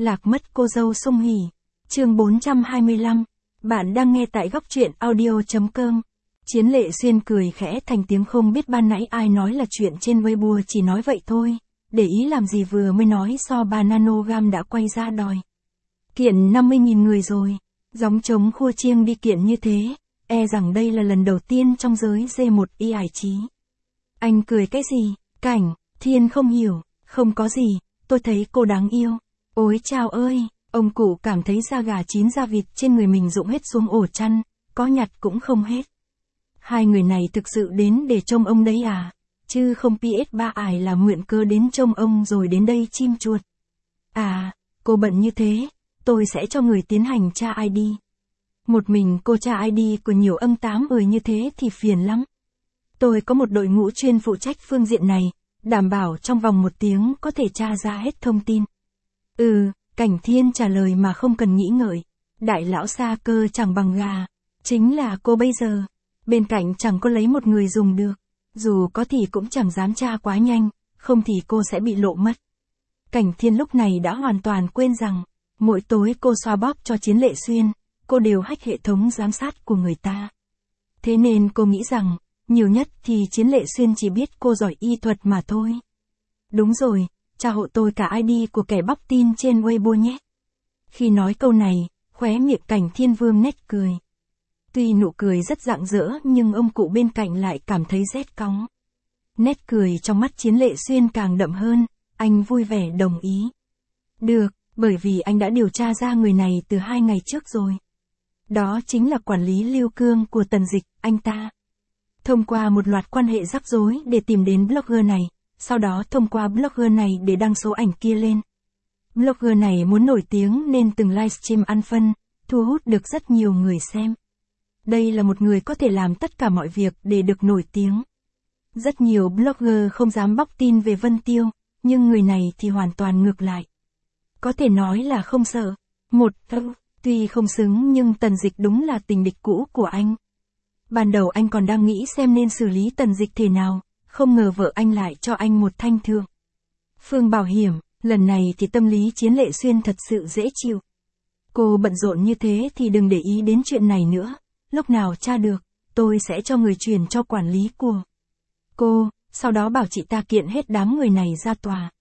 Lạc mất cô dâu Song Hỷ. Chương 425. Bạn đang nghe tại góc truyện audio.com. Chiến Lệ Xuyên cười khẽ thành tiếng, không biết ban nãy ai nói là chuyện trên Weibo, chỉ nói vậy thôi. Để ý làm gì, vừa mới nói so 3 nanogam đã quay ra đòi kiện 50.000 người rồi. Gióng trống khua chiêng đi kiện như thế, e rằng đây là lần đầu tiên trong giới G1 y ải trí. Anh cười cái gì? Cảnh Thiên không hiểu. Không có gì, tôi thấy cô đáng yêu. Ôi chao ơi, ông cụ cảm thấy da gà chín da vịt trên người mình rụng hết xuống ổ chăn, có nhặt cũng không hết. Hai người này thực sự đến để trông ông đấy à? Chứ không PS3 ải là mượn cơ đến trông ông rồi đến đây chim chuột. À, cô bận như thế, tôi sẽ cho người tiến hành tra ID. Một mình cô tra ID của nhiều âm 8 như thế thì phiền lắm. Tôi có một đội ngũ chuyên phụ trách phương diện này, đảm bảo trong vòng 1 tiếng có thể tra ra hết thông tin. Cảnh Thiên trả lời mà không cần nghĩ ngợi. Đại lão xa cơ chẳng bằng gà. Chính là cô bây giờ. Bên cạnh chẳng có lấy một người dùng được. Dù có thì cũng chẳng dám tra quá nhanh, không thì cô sẽ bị lộ mất. Cảnh Thiên lúc này đã hoàn toàn quên rằng, mỗi tối cô xoa bóp cho Chiến Lệ Xuyên, cô đều hack hệ thống giám sát của người ta. Thế nên cô nghĩ rằng, nhiều nhất thì Chiến Lệ Xuyên chỉ biết cô giỏi y thuật mà thôi. Đúng rồi, tra hộ tôi cả ID của kẻ bóc tin trên Weibo nhé. Khi nói câu này, khóe miệng Cảnh Thiên vương nét cười. Tuy nụ cười rất rạng rỡ nhưng ông cụ bên cạnh lại cảm thấy rét cóng. Nét cười trong mắt Chiến Lệ Xuyên càng đậm hơn, anh vui vẻ đồng ý. Được, bởi vì anh đã điều tra ra người này từ 2 ngày trước rồi. Đó chính là quản lý Lưu Cương của Tần Dịch, anh ta. Thông qua một loạt quan hệ rắc rối để tìm đến blogger này, sau đó thông qua blogger này để đăng số ảnh kia lên. Blogger này muốn nổi tiếng nên từng livestream ăn phân, thu hút được rất nhiều người xem. Đây là một người có thể làm tất cả mọi việc để được nổi tiếng. Rất nhiều blogger không dám bóc tin về Vân Tiêu, nhưng người này thì hoàn toàn ngược lại. Có thể nói là không sợ. Tuy không xứng nhưng Tần Dịch đúng là tình địch cũ của anh. Ban đầu anh còn đang nghĩ xem nên xử lý Tần Dịch thế nào, không ngờ vợ anh lại cho anh một thanh thượng phương bảo hiểm. Lần này thì tâm lý Chiến Lệ Xuyên thật sự dễ chịu. Cô bận rộn như thế thì đừng để ý đến chuyện này nữa. Lúc nào tra được, tôi sẽ cho người chuyển cho quản lý của cô, sau đó bảo chị ta kiện hết đám người này ra tòa.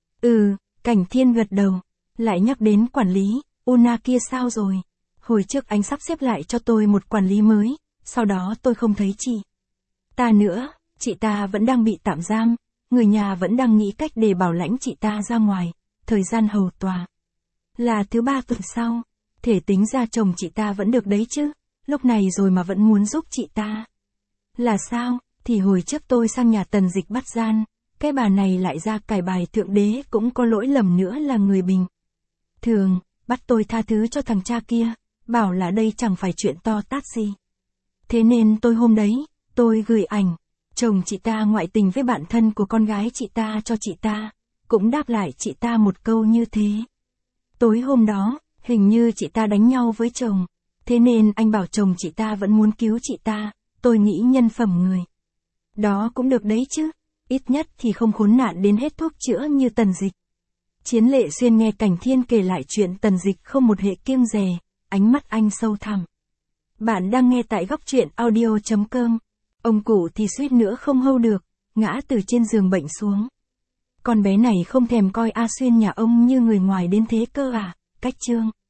Cảnh Thiên gật đầu. Lại nhắc đến quản lý, Una kia sao rồi? Hồi trước anh sắp xếp lại cho tôi một quản lý mới, sau đó tôi không thấy chị ta nữa, chị ta vẫn đang bị tạm giam, người nhà vẫn đang nghĩ cách để bảo lãnh chị ta ra ngoài, thời gian hầu tòa là thứ 3 tuần sau. Thể tính ra chồng chị ta vẫn được đấy chứ, lúc này rồi mà vẫn muốn giúp chị ta. Là sao? Thì hồi trước tôi sang nhà Tần Dịch bắt gian, cái bà này lại ra cải bài thượng đế cũng có lỗi lầm nữa là người bình thường, bắt tôi tha thứ cho thằng cha kia, bảo là đây chẳng phải chuyện to tát gì. Thế nên tôi hôm đấy, tôi gửi ảnh chồng chị ta ngoại tình với bạn thân của con gái chị ta cho chị ta, cũng đáp lại chị ta một câu như thế. Tối hôm đó, hình như chị ta đánh nhau với chồng, thế nên anh bảo chồng chị ta vẫn muốn cứu chị ta, tôi nghĩ nhân phẩm người đó cũng được đấy chứ, ít nhất thì không khốn nạn đến hết thuốc chữa như Tần Dịch. Chiến Lệ Xuyên nghe Cảnh Thiên kể lại chuyện Tần Dịch không một hệ kiêng dè, ánh mắt anh sâu thẳm. Bạn đang nghe tại góc truyện audio.com. Ông cụ thì suýt nữa không hâu được, ngã từ trên giường bệnh xuống. Con bé này không thèm coi A Xuyên nhà ông như người ngoài đến thế cơ à? Cách chương